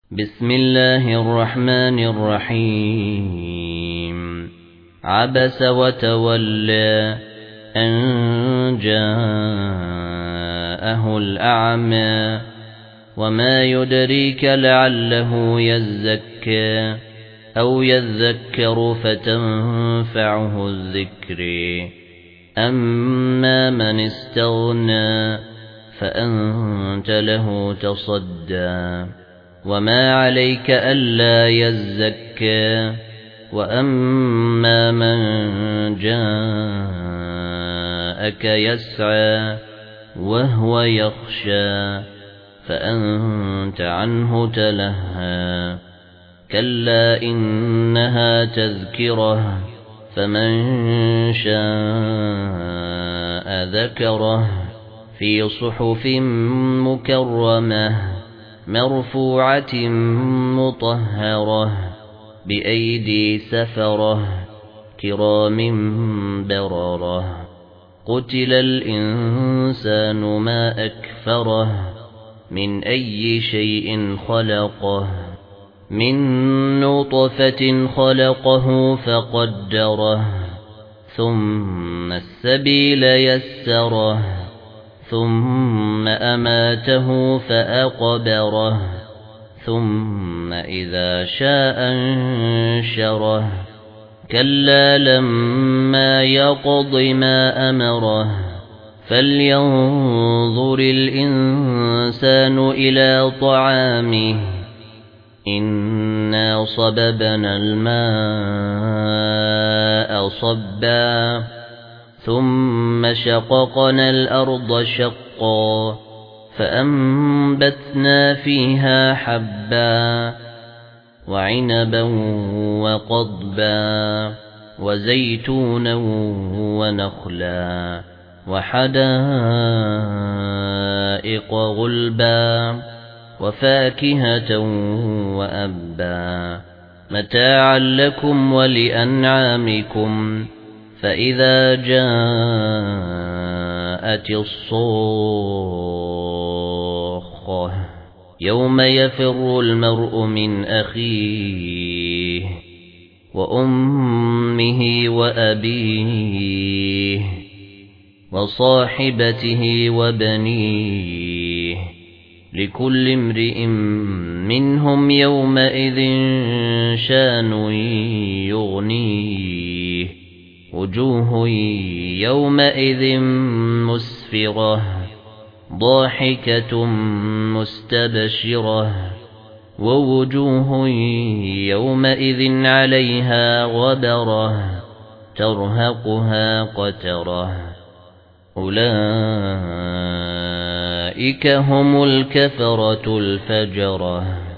بسم الله الرحمن الرحيم عبس وتولى أن جاءه الأعمى وما يدريك لعله يزكى أو يذكر فتنفعه الذكر أما من استغنى فأنت له تصدى وما عليك ألا يزكى وأما من جاءك يسعى وهو يخشى فأنت عنه تلهى كلا إنها تذكرة فمن شاء ذكره في صحف مكرمة مرفوعة مطهرة بأيدي سفرة كرام بررة قتل الإنسان ما أكفره من أي شيء خلقه من نطفة خلقه فقدره ثم السبيل يسره ثم أماته فأقبره ثم إذا شاء انشره كلا لما يقض ما أمره فلينظر الإنسان إلى طعامه إنا صببنا الماء صبا ثم شققنا الأرض شقا فأنبتنا فيها حبا وعنبا وقضبا وزيتونا ونخلا وحدائق غلبا وفاكهة وأبا متاعا لكم ولأنعامكم فإذا جاءت الصاخة يوم يفر المرء من أخيه وأمه وأبيه وصاحبته وبنيه لكل امرئ منهم يومئذ شان يغنيه وجوه يومئذ مسفرة ضاحكة مستبشرة ووجوه يومئذ عليها غبرة ترهقها قترة أولئك هم الكفرة الفجرة